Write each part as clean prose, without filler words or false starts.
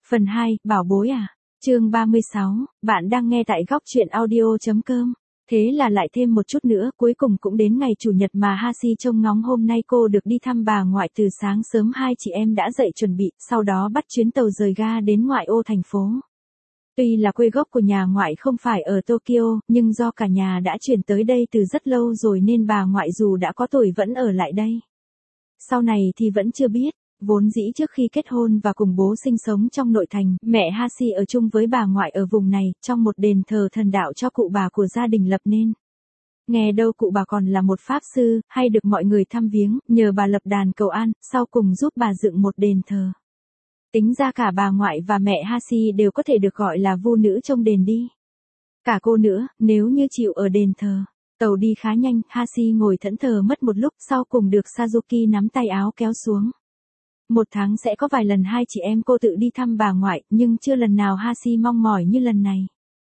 Phần 2, bảo bối à? Chương 36, bạn đang nghe tại góc truyện audio.com. Thế là lại thêm một chút nữa, cuối cùng cũng đến ngày chủ nhật mà Hashi trông ngóng. Hôm nay cô được đi thăm bà ngoại từ sáng sớm. Hai chị em đã dậy chuẩn bị, sau đó bắt chuyến tàu rời ga đến ngoại ô thành phố. Tuy là quê gốc của nhà ngoại không phải ở Tokyo, nhưng do cả nhà đã chuyển tới đây từ rất lâu rồi nên bà ngoại dù đã có tuổi vẫn ở lại đây. Sau này thì vẫn chưa biết. Vốn dĩ trước khi kết hôn và cùng bố sinh sống trong nội thành, mẹ Hashi ở chung với bà ngoại ở vùng này, trong một đền thờ thần đạo cho cụ bà của gia đình lập nên. Nghe đâu cụ bà còn là một pháp sư, hay được mọi người thăm viếng, nhờ bà lập đàn cầu an, sau cùng giúp bà dựng một đền thờ. Tính ra cả bà ngoại và mẹ Hashi đều có thể được gọi là vu nữ trong đền đi. Cả cô nữa, nếu như chịu ở đền thờ. Tàu đi khá nhanh, Hashi ngồi thẫn thờ mất một lúc, sau cùng được Sazuki nắm tay áo kéo xuống. Một tháng sẽ có vài lần hai chị em cô tự đi thăm bà ngoại, nhưng chưa lần nào Hashi mong mỏi như lần này.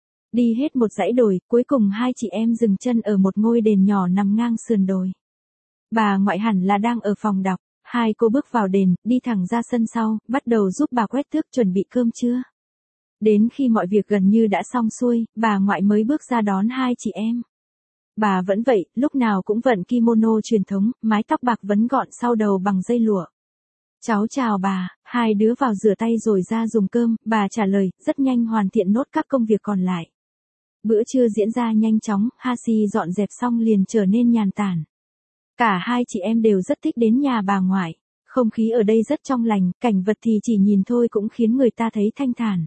Đi hết một dãy đồi, cuối cùng hai chị em dừng chân ở một ngôi đền nhỏ nằm ngang sườn đồi. Bà ngoại hẳn là đang ở phòng đọc. Hai cô bước vào đền, đi thẳng ra sân sau, bắt đầu giúp bà quét tước chuẩn bị cơm trưa. Đến khi mọi việc gần như đã xong xuôi, bà ngoại mới bước ra đón hai chị em. Bà vẫn vậy, lúc nào cũng vận kimono truyền thống, mái tóc bạc vấn gọn sau đầu bằng dây lụa. Cháu chào bà, hai đứa vào rửa tay rồi ra dùng cơm, bà trả lời, rất nhanh hoàn thiện nốt các công việc còn lại. Bữa trưa diễn ra nhanh chóng, Hashi dọn dẹp xong liền trở nên nhàn tản. Cả hai chị em đều rất thích đến nhà bà ngoại. Không khí ở đây rất trong lành, cảnh vật thì chỉ nhìn thôi cũng khiến người ta thấy thanh thản.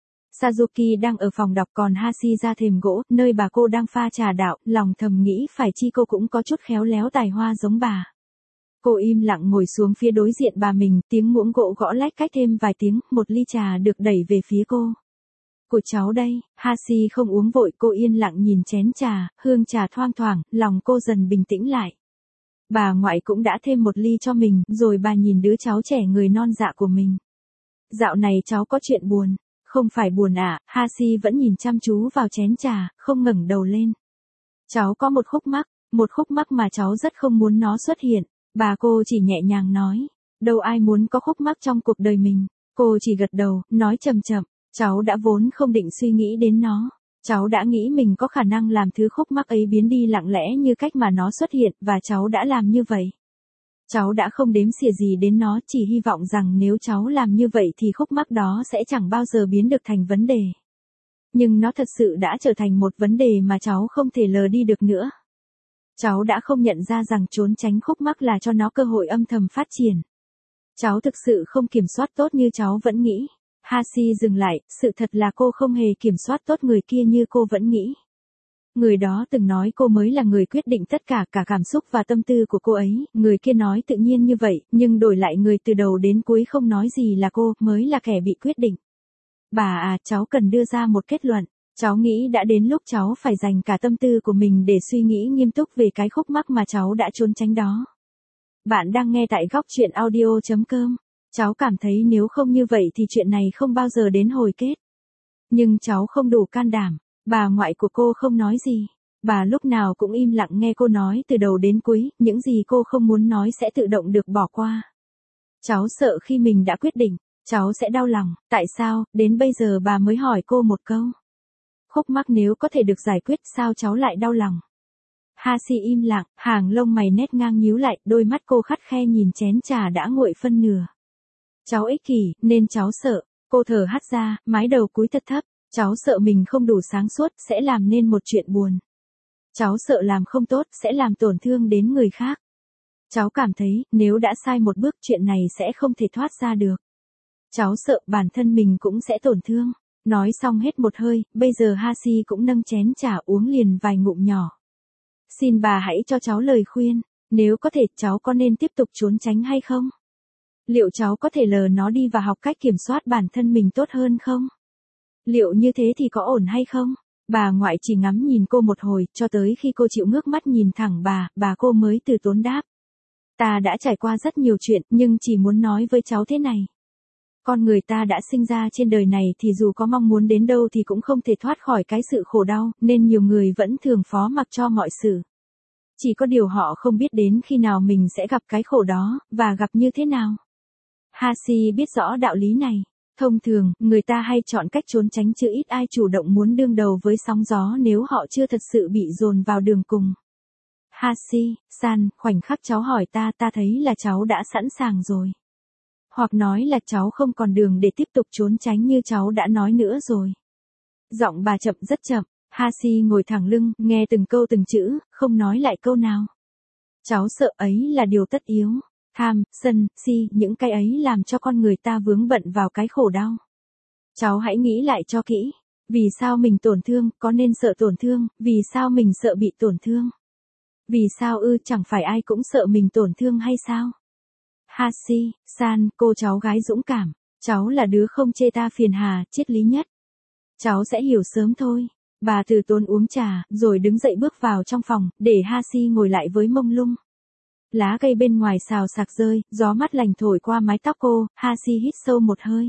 Sazuki đang ở phòng đọc còn Hashi ra thềm gỗ, nơi bà cô đang pha trà đạo, lòng thầm nghĩ phải chi cô cũng có chút khéo léo tài hoa giống bà. Cô im lặng ngồi xuống phía đối diện bà mình, tiếng muỗng gỗ gõ lách cách thêm vài tiếng, một ly trà được đẩy về phía cô. Của cháu đây, Hashi không uống vội, cô yên lặng nhìn chén trà, hương trà thoang thoảng, lòng cô dần bình tĩnh lại. Bà ngoại cũng đã thêm một ly cho mình, rồi bà nhìn đứa cháu trẻ người non dạ của mình. Dạo này cháu có chuyện buồn. Không phải buồn à, Hashi vẫn nhìn chăm chú vào chén trà, không ngẩng đầu lên. Cháu có một khúc mắc mà cháu rất không muốn nó xuất hiện. Bà cô chỉ nhẹ nhàng nói. Đâu ai muốn có khúc mắc trong cuộc đời mình. Cô chỉ gật đầu, nói chậm chậm. Cháu đã vốn không định suy nghĩ đến nó. Cháu đã nghĩ mình có khả năng làm thứ khúc mắc ấy biến đi lặng lẽ như cách mà nó xuất hiện, và cháu đã làm như vậy. Cháu đã không đếm xỉa gì đến nó, chỉ hy vọng rằng nếu cháu làm như vậy thì khúc mắc đó sẽ chẳng bao giờ biến được thành vấn đề. Nhưng nó thật sự đã trở thành một vấn đề mà cháu không thể lờ đi được nữa. Cháu đã không nhận ra rằng trốn tránh khúc mắc là cho nó cơ hội âm thầm phát triển. Cháu thực sự không kiểm soát tốt như cháu vẫn nghĩ. Hashi dừng lại, sự thật là cô không hề kiểm soát tốt người kia như cô vẫn nghĩ. Người đó từng nói cô mới là người quyết định tất cả cảm xúc và tâm tư của cô ấy, người kia nói tự nhiên như vậy, nhưng đổi lại người từ đầu đến cuối không nói gì là cô, mới là kẻ bị quyết định. Bà à, cháu cần đưa ra một kết luận, cháu nghĩ đã đến lúc cháu phải dành cả tâm tư của mình để suy nghĩ nghiêm túc về cái khúc mắc mà cháu đã trốn tránh đó. Bạn đang nghe tại góc truyện audio.com. Cháu cảm thấy nếu không như vậy thì chuyện này không bao giờ đến hồi kết. Nhưng cháu không đủ can đảm. Bà ngoại của cô không nói gì. Bà lúc nào cũng im lặng nghe cô nói từ đầu đến cuối, những gì cô không muốn nói sẽ tự động được bỏ qua. Cháu sợ khi mình đã quyết định, cháu sẽ đau lòng. Tại sao, đến bây giờ bà mới hỏi cô một câu. Khúc mắc nếu có thể được giải quyết sao cháu lại đau lòng. Hashi im lặng, hàng lông mày nét ngang nhíu lại, đôi mắt cô khắt khe nhìn chén trà đã nguội phân nửa. Cháu ích kỷ, nên cháu sợ. Cô thở hắt ra, mái đầu cúi thật thấp. Cháu sợ mình không đủ sáng suốt, sẽ làm nên một chuyện buồn. Cháu sợ làm không tốt, sẽ làm tổn thương đến người khác. Cháu cảm thấy, nếu đã sai một bước chuyện này sẽ không thể thoát ra được. Cháu sợ bản thân mình cũng sẽ tổn thương. Nói xong hết một hơi, bây giờ Hashi cũng nâng chén trà uống liền vài ngụm nhỏ. Xin bà hãy cho cháu lời khuyên, nếu có thể cháu có nên tiếp tục trốn tránh hay không? Liệu cháu có thể lờ nó đi và học cách kiểm soát bản thân mình tốt hơn không? Liệu như thế thì có ổn hay không? Bà ngoại chỉ ngắm nhìn cô một hồi, cho tới khi cô chịu ngước mắt nhìn thẳng bà cô mới từ tốn đáp. Ta đã trải qua rất nhiều chuyện, nhưng chỉ muốn nói với cháu thế này. Con người ta đã sinh ra trên đời này thì dù có mong muốn đến đâu thì cũng không thể thoát khỏi cái sự khổ đau, nên nhiều người vẫn thường phó mặc cho mọi sự. Chỉ có điều họ không biết đến khi nào mình sẽ gặp cái khổ đó, và gặp như thế nào. Hashi biết rõ đạo lý này. Thông thường, người ta hay chọn cách trốn tránh chứ ít ai chủ động muốn đương đầu với sóng gió nếu họ chưa thật sự bị dồn vào đường cùng. Hashi-san, khoảnh khắc cháu hỏi ta thấy là cháu đã sẵn sàng rồi. Hoặc nói là cháu không còn đường để tiếp tục trốn tránh như cháu đã nói nữa rồi. Giọng bà chậm rất chậm, Hashi ngồi thẳng lưng, nghe từng câu từng chữ, không nói lại câu nào. Cháu sợ ấy là điều tất yếu. Tham, sân, si, những cái ấy làm cho con người ta vướng bận vào cái khổ đau. Cháu hãy nghĩ lại cho kỹ. Vì sao mình tổn thương, có nên sợ tổn thương, vì sao mình sợ bị tổn thương? Vì sao chẳng phải ai cũng sợ mình tổn thương hay sao? Hashi-san, cô cháu gái dũng cảm, cháu là đứa không chê ta phiền hà, triết lý nhất. Cháu sẽ hiểu sớm thôi. Bà từ tốn uống trà, rồi đứng dậy bước vào trong phòng, để Hashi ngồi lại với mông lung. Lá cây bên ngoài xào xạc rơi, gió mát lành thổi qua mái tóc cô, Hashi hít sâu một hơi.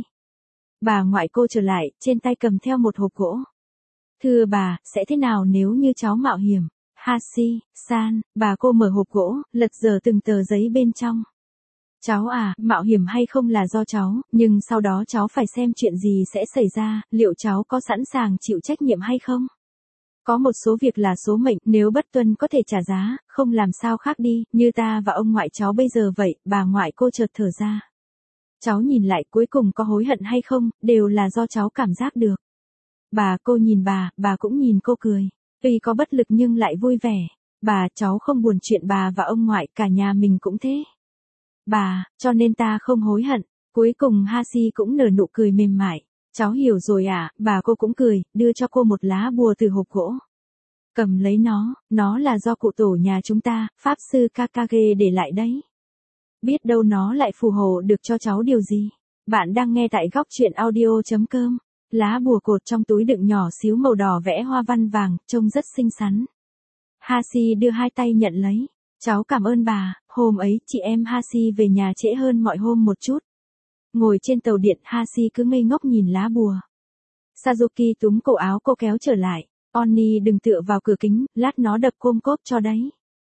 Bà ngoại cô trở lại, trên tay cầm theo một hộp gỗ. Thưa bà, sẽ thế nào nếu như cháu mạo hiểm? Hashi-san, bà cô mở hộp gỗ, lật dở từng tờ giấy bên trong. Cháu mạo hiểm hay không là do cháu, nhưng sau đó cháu phải xem chuyện gì sẽ xảy ra, liệu cháu có sẵn sàng chịu trách nhiệm hay không? Có một số việc là số mệnh, nếu bất tuân có thể trả giá, không làm sao khác đi, như ta và ông ngoại cháu bây giờ vậy, bà ngoại cô chợt thở ra. Cháu nhìn lại cuối cùng có hối hận hay không, đều là do cháu cảm giác được. Bà cô nhìn bà cũng nhìn cô cười. Tuy có bất lực nhưng lại vui vẻ. Bà, cháu không buồn chuyện bà và ông ngoại, cả nhà mình cũng thế. Bà, cho nên ta không hối hận. Cuối cùng Hashi cũng nở nụ cười mềm mại. Cháu hiểu rồi bà cô cũng cười, đưa cho cô một lá bùa từ hộp gỗ. Cầm lấy nó là do cụ tổ nhà chúng ta, Pháp sư Kakage để lại đấy. Biết đâu nó lại phù hộ được cho cháu điều gì. Bạn đang nghe tại góc truyện audio.com. Lá bùa cột trong túi đựng nhỏ xíu màu đỏ vẽ hoa văn vàng, trông rất xinh xắn. Hashi đưa hai tay nhận lấy. Cháu cảm ơn bà, hôm ấy chị em Hashi về nhà trễ hơn mọi hôm một chút. Ngồi trên tàu điện, Hashi cứ ngây ngốc nhìn lá bùa. Sazuki túm cổ áo cô kéo trở lại. Onni đừng tựa vào cửa kính, lát nó đập côm cốp cho đấy.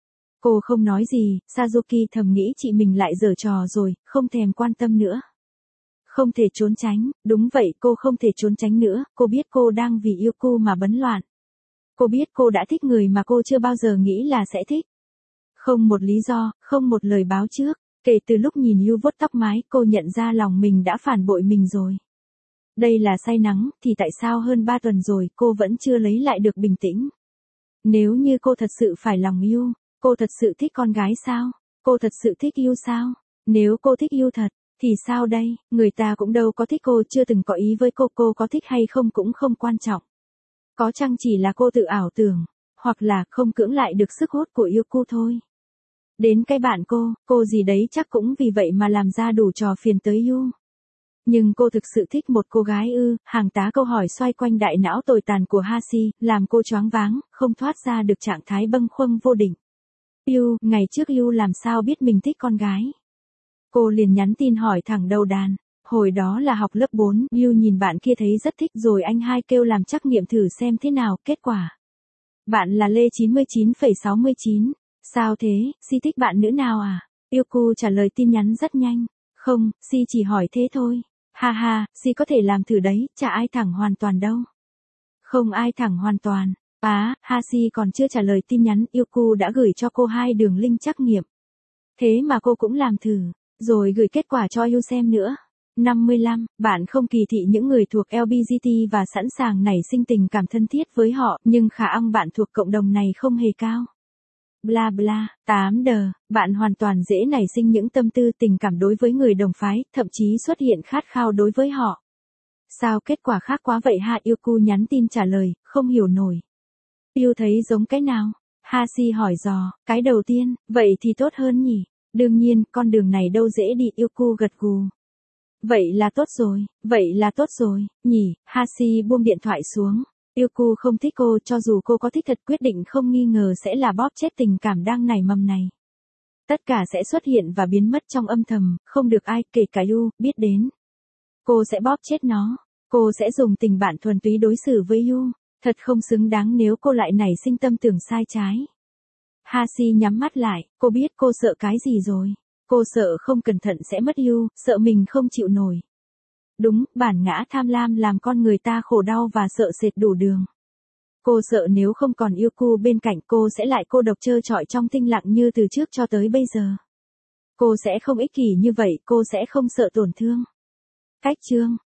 Cô không nói gì, Sazuki thầm nghĩ chị mình lại giở trò rồi, không thèm quan tâm nữa. Không thể trốn tránh, đúng vậy cô không thể trốn tránh nữa, cô biết cô đang vì yêu cô mà bấn loạn. Cô biết cô đã thích người mà cô chưa bao giờ nghĩ là sẽ thích. Không một lý do, không một lời báo trước, kể từ lúc nhìn Yu vuốt tóc mái cô nhận ra lòng mình đã phản bội mình rồi. Đây là say nắng, thì tại sao hơn 3 tuần rồi cô vẫn chưa lấy lại được bình tĩnh? Nếu như cô thật sự phải lòng Yu, cô thật sự thích con gái sao? Cô thật sự thích Yu sao? Nếu cô thích Yu thật, thì sao đây? Người ta cũng đâu có thích cô, chưa từng có ý với cô có thích hay không cũng không quan trọng. Có chăng chỉ là cô tự ảo tưởng, hoặc là không cưỡng lại được sức hút của Yuku thôi. Đến cái bạn cô gì đấy chắc cũng vì vậy mà làm ra đủ trò phiền tới Yu. Nhưng cô thực sự thích một cô gái hàng tá câu hỏi xoay quanh đại não tồi tàn của Hashi, làm cô choáng váng, không thoát ra được trạng thái bâng khuâng vô định. Yu, ngày trước Yu làm sao biết mình thích con gái? Cô liền nhắn tin hỏi thẳng đầu đàn. Hồi đó là học lớp 4, Yu nhìn bạn kia thấy rất thích rồi anh hai kêu làm trắc nghiệm thử xem thế nào, kết quả. Bạn là Lê 99,69. Sao thế, Si thích bạn nữ nào à? Yuku trả lời tin nhắn rất nhanh. Không, Si chỉ hỏi thế thôi. Ha ha, Si có thể làm thử đấy, chả ai thẳng hoàn toàn đâu. Không ai thẳng hoàn toàn. Hashi còn chưa trả lời tin nhắn, Yuku đã gửi cho cô 2 đường link trắc nghiệm. Thế mà cô cũng làm thử, rồi gửi kết quả cho Yu xem nữa. 55, bạn không kỳ thị những người thuộc LGBT và sẵn sàng nảy sinh tình cảm thân thiết với họ, nhưng khả năng bạn thuộc cộng đồng này không hề cao. Bla bla, 8 đờ, bạn hoàn toàn dễ nảy sinh những tâm tư tình cảm đối với người đồng phái, thậm chí xuất hiện khát khao đối với họ. Sao kết quả khác quá vậy ha? Yuku nhắn tin trả lời, không hiểu nổi. Yu thấy giống cái nào? Hashi hỏi dò, cái đầu tiên, vậy thì tốt hơn nhỉ? Đương nhiên, con đường này đâu dễ đi, Yuku gật gù. Vậy là tốt rồi, nhỉ? Hashi buông điện thoại xuống. Yuku không thích cô, cho dù cô có thích thật, quyết định không nghi ngờ sẽ là bóp chết tình cảm đang nảy mầm này. Tất cả sẽ xuất hiện và biến mất trong âm thầm, không được ai, kể cả Yu, biết đến. Cô sẽ bóp chết nó. Cô sẽ dùng tình bạn thuần túy đối xử với Yu. Thật không xứng đáng nếu cô lại nảy sinh tâm tưởng sai trái. Hashi nhắm mắt lại, cô biết cô sợ cái gì rồi. Cô sợ không cẩn thận sẽ mất Yu, sợ mình không chịu nổi. Đúng, bản ngã tham lam làm con người ta khổ đau và sợ sệt đủ đường. Cô sợ nếu không còn yêu cô bên cạnh cô sẽ lại cô độc trơ trọi trong tĩnh lặng như từ trước cho tới bây giờ. Cô sẽ không ích kỷ như vậy, cô sẽ không sợ tổn thương. Cách chương